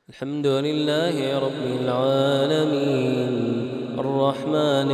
الحمد لله رب العالمين الرحمن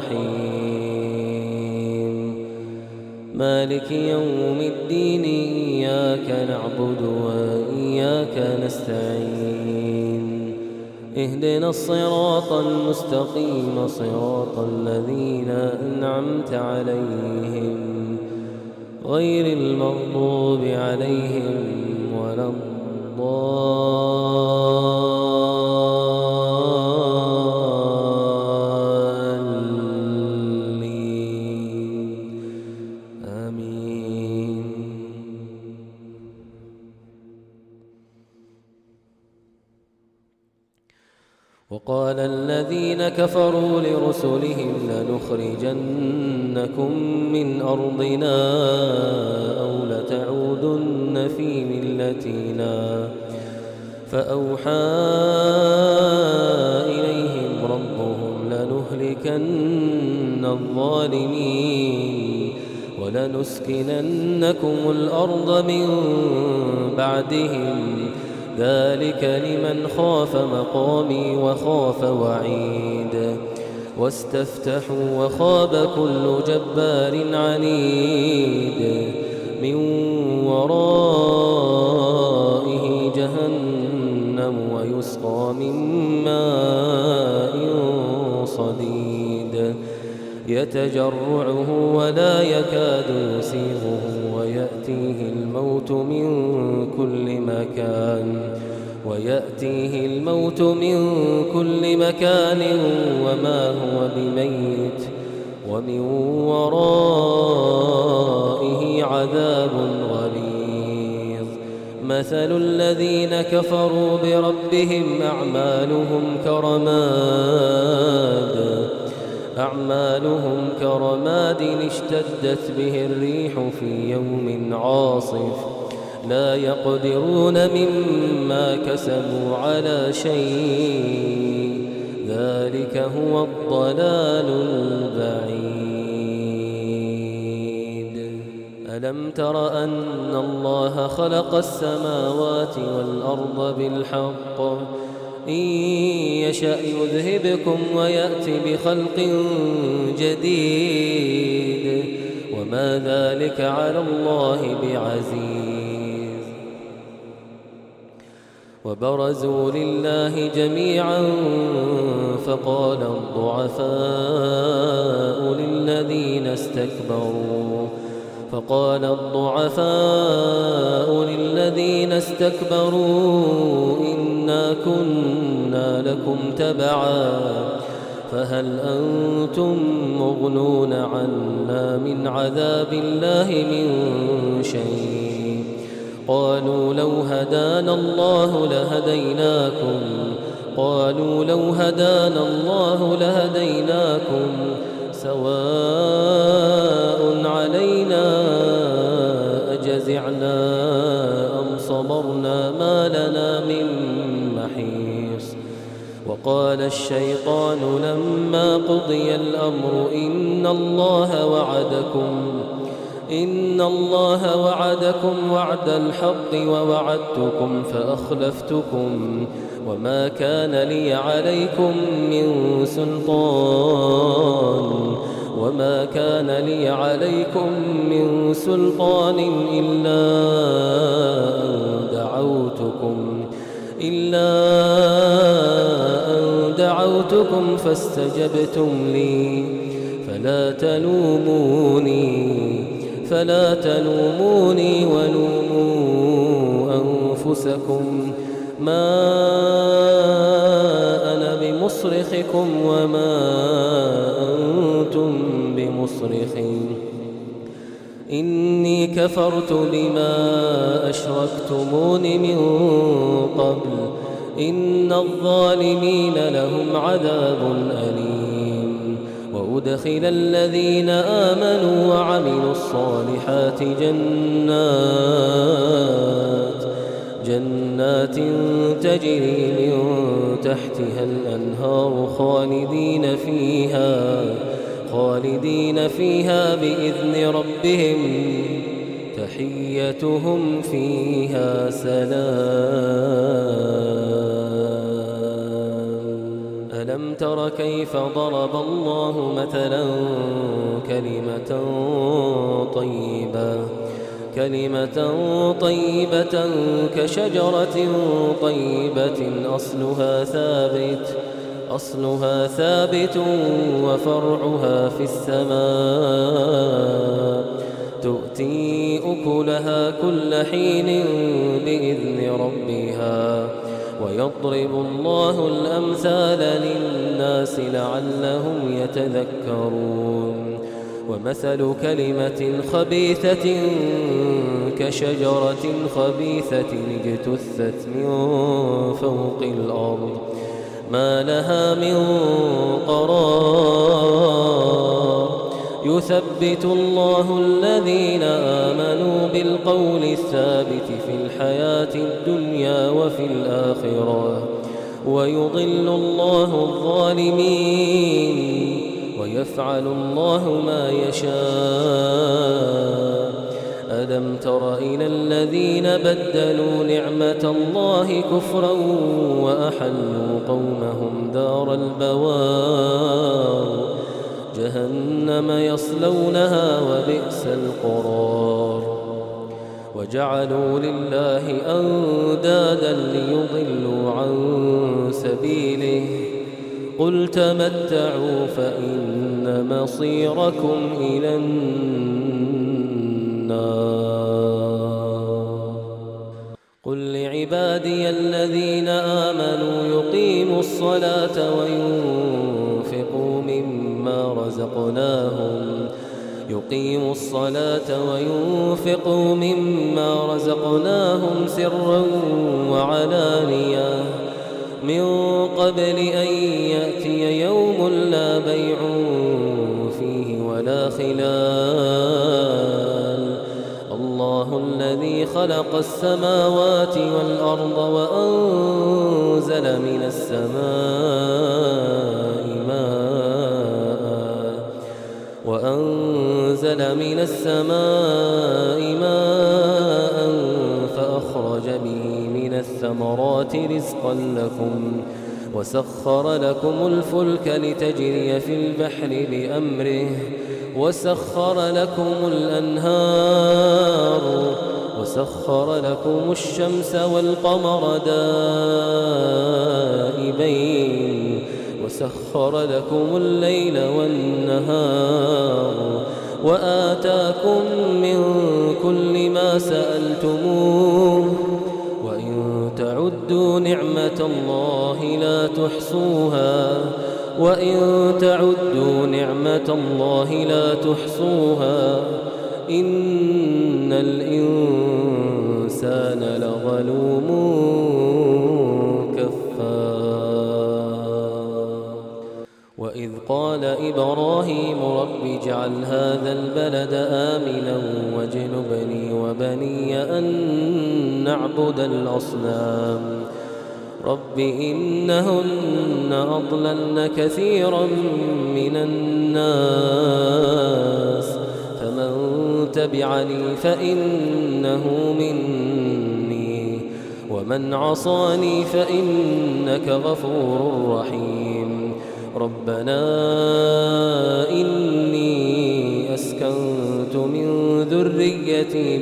الرحيم مالك يوم الدين إياك نعبد وإياك نستعين اهدنا الصراط المستقيم صراط الذين أنعمت عليهم غير المغضوب عليهم ولا الضالين آمين. وقال الذين كفروا لرسلهم لنخرجنكم من أرضنا أو لتعودن في ملتنا فأوحى إليهم ربهم لنهلكن الظالمين ولنسكننكم الأرض من بعدهم ذلك لمن خاف مقامي وخاف وعيد واستفتحوا وخاب كل جبار عنيد من ورائه جهنم ويسقى من ماء صديد يتجرعه ولا يكاد يسيغه ويأتيه الموت من كل مكان وما هو بميت ومن ورائه عذاب غليظ مثل الذين كفروا بربهم أعمالهم كرماد اشتدت به الريح في يوم عاصف لا يقدرون مما كسبوا على شيء ذلك هو الضلال البعيد. ألم تر أن الله خلق السماوات والأرض بالحق إن يشأ يذهبكم ويأتي بخلق جديد وما ذلك على الله بعزيز. وبرزوا لله جميعا فقال الضعفاء للذين استكبروا إنا كنا لكم تبعا فهل أنتم مغنون عنا من عذاب الله من شيء قالوا لو هدانا الله لهديناكم سواء علينا أجزعنا أم صبرنا ما لنا من محيص. وقال الشيطان لما قضي الأمر إن الله وعدكم وعد الحق ووعدتكم فأخلفتكم وما كان لي عليكم من سلطان إلا أن دعوتكم فاستجبتم لي فلا تلوموني ولوموا أنفسكم ما أنا بمصرخكم وما أنتم بمصرخي إني كفرت بما أشركتمون من قبل إن الظالمين لهم عذاب أليم. وأدخل الذين آمنوا وعملوا الصالحات جنات تجري من تحتها الأنهار خالدين فيها بإذن ربهم تحيتهم فيها سلام. تر كيف ضرب الله مثلا كلمة طيبة كشجرة طيبة أصلها ثابت وفرعها في السماء تؤتي أكلها كل حين بإذن ربها ويضرب الله الأمثال للناس لعلهم يتذكرون ومثل كلمة خبيثة كشجرة خبيثة اجتثت من فوق الأرض ما لها من قرار يثبت الله الذين آمنوا بالقول الثابت في الحياة الدنيا وفي الآخرة ويضل الله الظالمين ويفعل الله ما يشاء ألم تر إلى الذين بدلوا نعمة الله كفرا وأحلوا قومهم دار البوار جهنم يصلونها وبئس القرار وجعلوا لله أندادا ليضلوا عن سبيله قل تمتعوا فإن مصيركم إلى النار قل لعبادي الذين آمنوا يقيموا الصلاة وينفقوا مما رزقناهم سرا وعلانية من قبل أن يأتي يوم لا بيع فيه ولا خلال الله الذي خلق السماوات والأرض وأنزل من السماء ماء فأخرج به من الثمرات رزقا لكم وسخر لكم الفلك لتجري في البحر بأمره وسخر لكم الأنهار وسخر لكم الشمس والقمر دائبين وسخر لكم الليل والنهار وآتاكم من كل ما سألتموه وإن تعدوا نعمة الله لا تحصوها إن الإنسان لظلوم كفار وإذ قال إبراهيم رب اجعل هذا البلد آمنا واجنبني وبني أن نعبد الأصنام رب إنهن أضللن كثيرا من الناس فمن تبعني فإنه مني ومن عصاني فإنك غفور رحيم ربنا إني أسكنت من ذريتي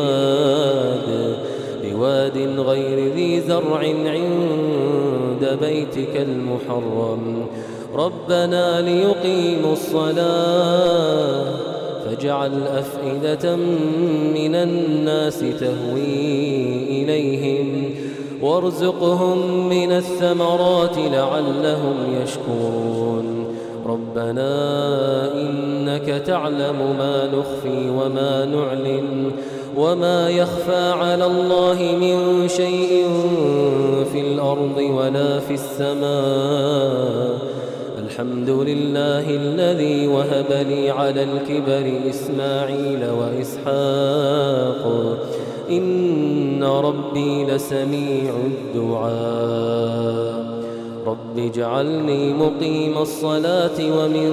بواد غير ذي زرع عند بيتك المحرم ربنا ليقيموا الصلاة فاجعل أفئدة من الناس تهوي إليهم وارزقهم من الثمرات لعلهم يشكرون ربنا إنك تعلم ما نخفي وما نعلن وما يخفى على الله من شيء في الأرض ولا في السماء الحمد لله الذي وهب لي على الكبر إسماعيل وإسحاق إن ربي لسميع الدعاء رب اجعلني مقيم الصلاة ومن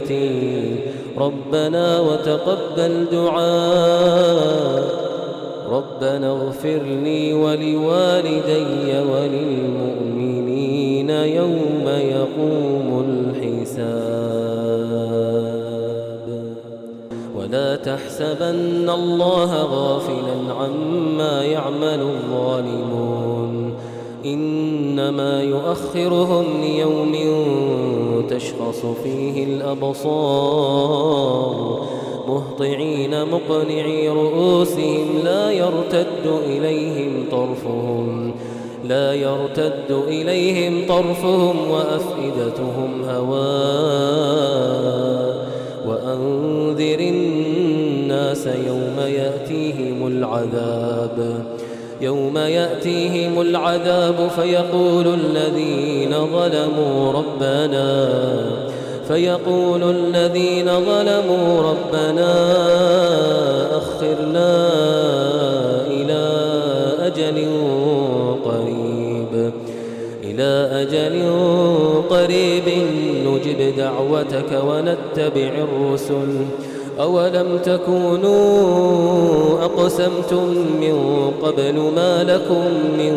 ذريتي ربنا وتقبل دعاء ربنا اغفر لي ولوالدي وللمؤمنين يوم يقوم الحساب. ولا تحسبن الله غافلا عما يعمل الظالمون، إنما يؤخرهم ليوم تشخص فيه الأبصار مهطعين مقنعي رؤوسهم لا يرتد إليهم طرفهم وأفئدتهم هواء. وأنذر الناس يوم يأتيهم العذاب فيقول الذين ظلموا ربنا أخرنا إلى أجل قريب نجب دعوتك ونتبع الرسل، أولم تكونوا أقسمتم من قبل ما لكم من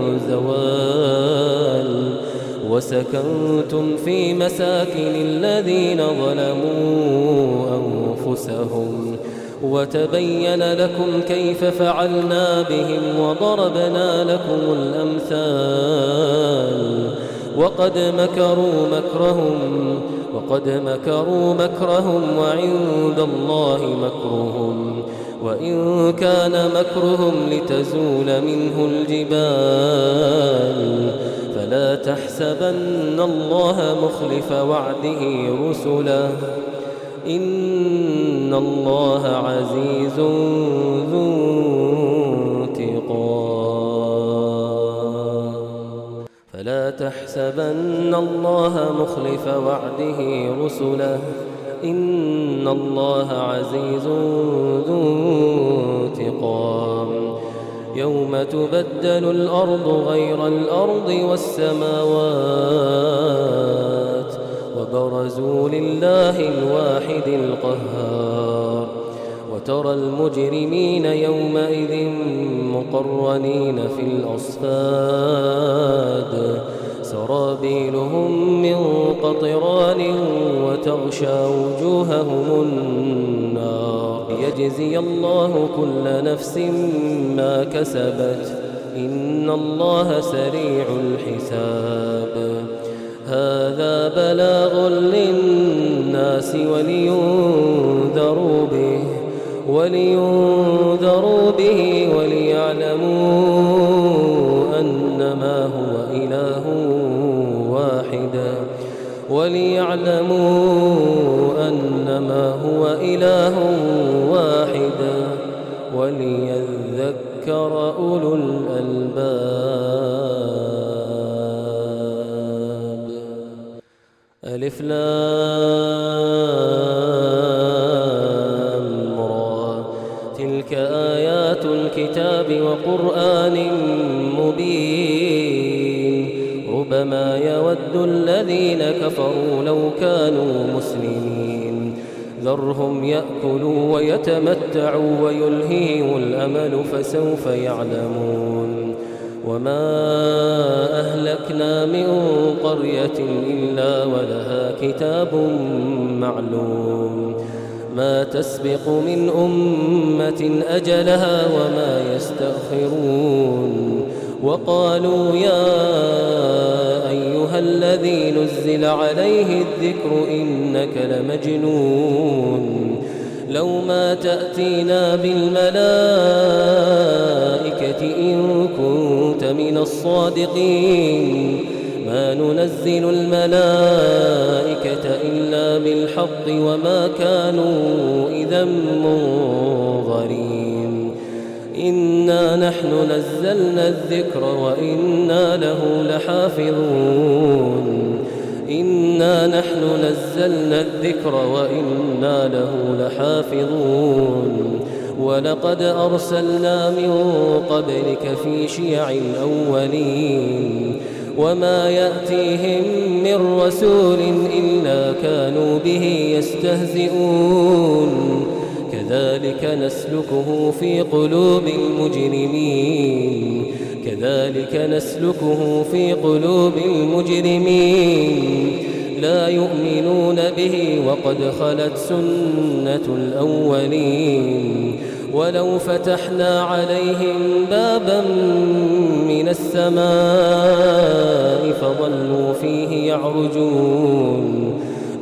زوال، وسكنتم في مساكن الذين ظلموا أنفسهم، وتبين لكم كيف فعلنا بهم وضربنا لكم الأمثال. وقد مكروا مكرهم وعند الله مكرهم، وإن كان مكرهم لتزول منه الجبال. فلا تحسبن الله مخلف وعده رسله، إن الله عزيز ذو انتقام. فلا تحسبن الله مخلف وعده رسله، إن الله عزيز ذو انتقام. يوم تبدل الأرض غير الأرض والسماوات، وبرزوا لله الواحد القهار. وترى المجرمين يومئذ مقرنين في الأصفاد، سرابيلهم من قطران وتغشى وجوههم النار، ليجزي الله كل نفس ما كسبت، إن الله سريع الحساب. هذا بلاغ للناس ولينذروا به وليعلموا أنما هو إله واحد وليذكر أولو الألباب. ألف لام را، تلك آيات الكتاب وقرآن مبين. ربما يود الذين كفروا لو كانوا مسلمين، ذرهم يأكلوا ويتمتعوا ويلهيهم الأمل فسوف يعلمون. وما أهلكنا من قرية إلا ولها كتاب معلوم، ما تسبق من أمة أجلها وما يستأخرون. وقالوا يا أيها الذي نزل عليه الذكر إنك لمجنون، لو ما تأتينا بالملائكة إن كنت من الصادقين، ما ننزل الملائكة إلا بالحق وما كانوا إذا منظرين. إنا نحن نزلنا الذكر وإنا له لحافظون. ولقد أرسلنا من قبلك في شيع الأولين، وما يأتيهم من رسول إلا كانوا به يستهزئون. كذلك نسلكه في قلوب المجرمين لا يؤمنون به وقد خلت سنة الأولين ولو فتحنا عليهم بابا من السماء فظلوا فيه يعرجون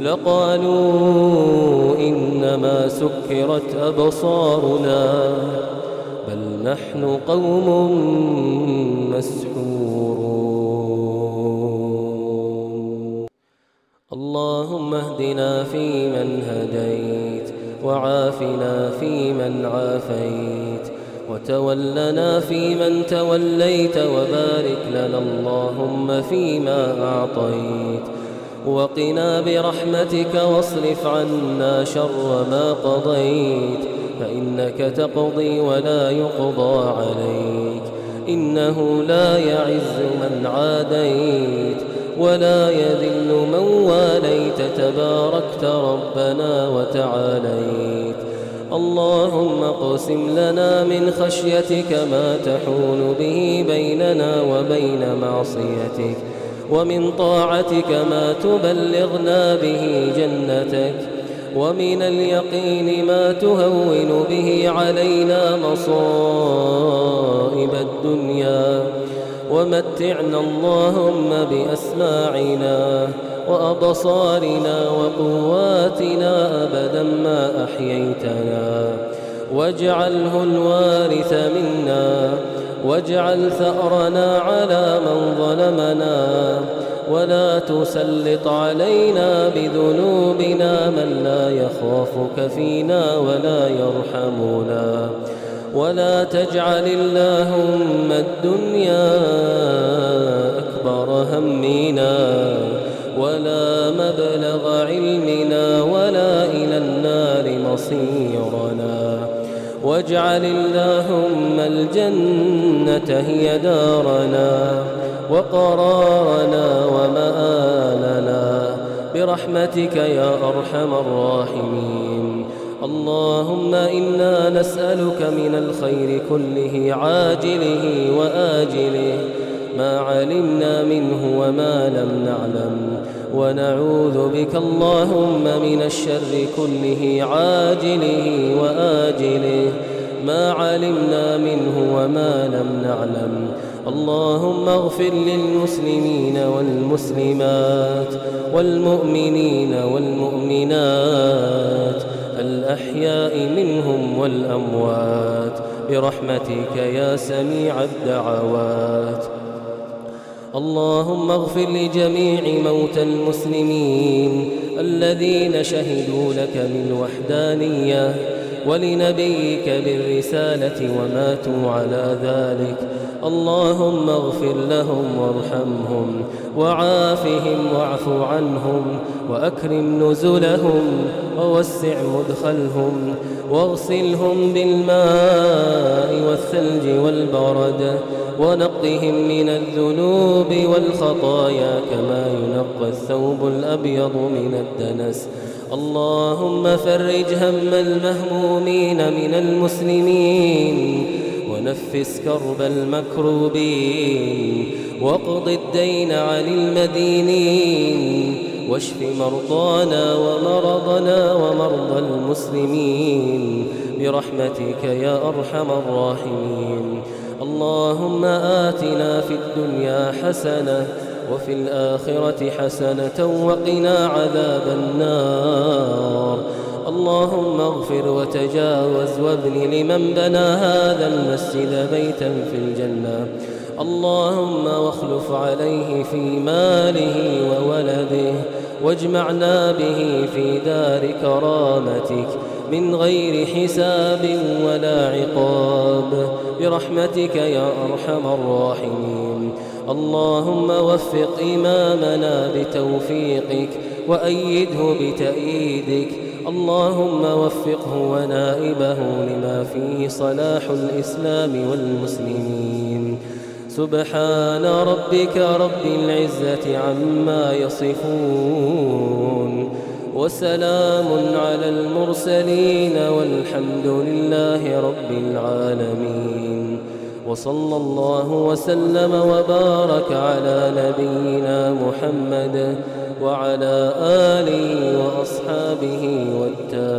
لقالوا إنما سكرت أبصارنا بل نحن قوم مسحورون. اللهم اهدنا فيمن هديت وعافنا فيمن عافيت وتولنا فيمن توليت وبارك لنا اللهم فيما أعطيت وقنا برحمتك واصرف عنا شر ما قضيت فإنك تقضي ولا يقضى عليك إنه لا يعز من عاديت ولا يذل من واليت تباركت ربنا وتعاليت. اللهم اقسم لنا من خشيتك ما تحول به بيننا وبين معصيتك ومن طاعتك ما تبلغنا به جنتك ومن اليقين ما تهون به علينا مصائب الدنيا ومتعنا اللهم بأسماعنا وأبصارنا وقواتنا أبدا ما أحييتنا واجعله الوارث منا واجعل ثأرنا على من ظلمنا ولا تسلط علينا بذنوبنا من لا يخافك فينا ولا يرحمنا ولا تجعل اللهم الدنيا أكبر همنا ولا مبلغ علمنا ولا إلى النار مصيرنا واجعل اللهم الجنة هي دارنا وقرارنا ومآلنا برحمتك يا أرحم الراحمين. اللهم إنا نسألك من الخير كله عاجله وآجله ما علمنا منه وما لم نعلم ونعوذ بك اللهم من الشر كله عاجله وآجله ما علمنا منه وما لم نعلم. اللهم اغفر للمسلمين والمسلمات والمؤمنين والمؤمنات الأحياء منهم والأموات برحمتك يا سميع الدعوات. اللهم اغفر لجميع موتى المسلمين الذين شهدوا لك بالوحدانية ولنبيك بالرسالة وماتوا على ذلك. اللهم اغفر لهم وارحمهم وعافهم واعف عنهم وأكرم نزلهم ووسع مدخلهم واغسلهم بالماء والثلج والبرد ونقهم من الذنوب والخطايا كما ينقى الثوب الأبيض من الدنس. اللهم فرج هم المهمومين من المسلمين ونفس كرب المكروبين واقض الدين عن المدينين واشف مرضانا ومرضنا ومرضى المسلمين برحمتك يا أرحم الراحمين. اللهم آتنا في الدنيا حسنة وفي الآخرة حسنة وقنا عذاب النار. اللهم اغفر وتجاوز وابن لمن بنى هذا المسجد بيتا في الجنة. اللهم واخلف عليه في ماله وولده واجمعنا به في دار كرامتك من غير حساب ولا عقاب برحمتك يا أرحم الراحمين. اللهم وفق إمامنا بتوفيقك وأيده بتأييدك. اللهم وفقه ونائبه لما فيه صلاح الإسلام والمسلمين. سبحان ربك رب العزة عما يصفون وسلام على المرسلين والحمد لله رب العالمين. وصلى الله وسلم وبارك على نبينا محمد وعلى آله وأصحابه والتابعين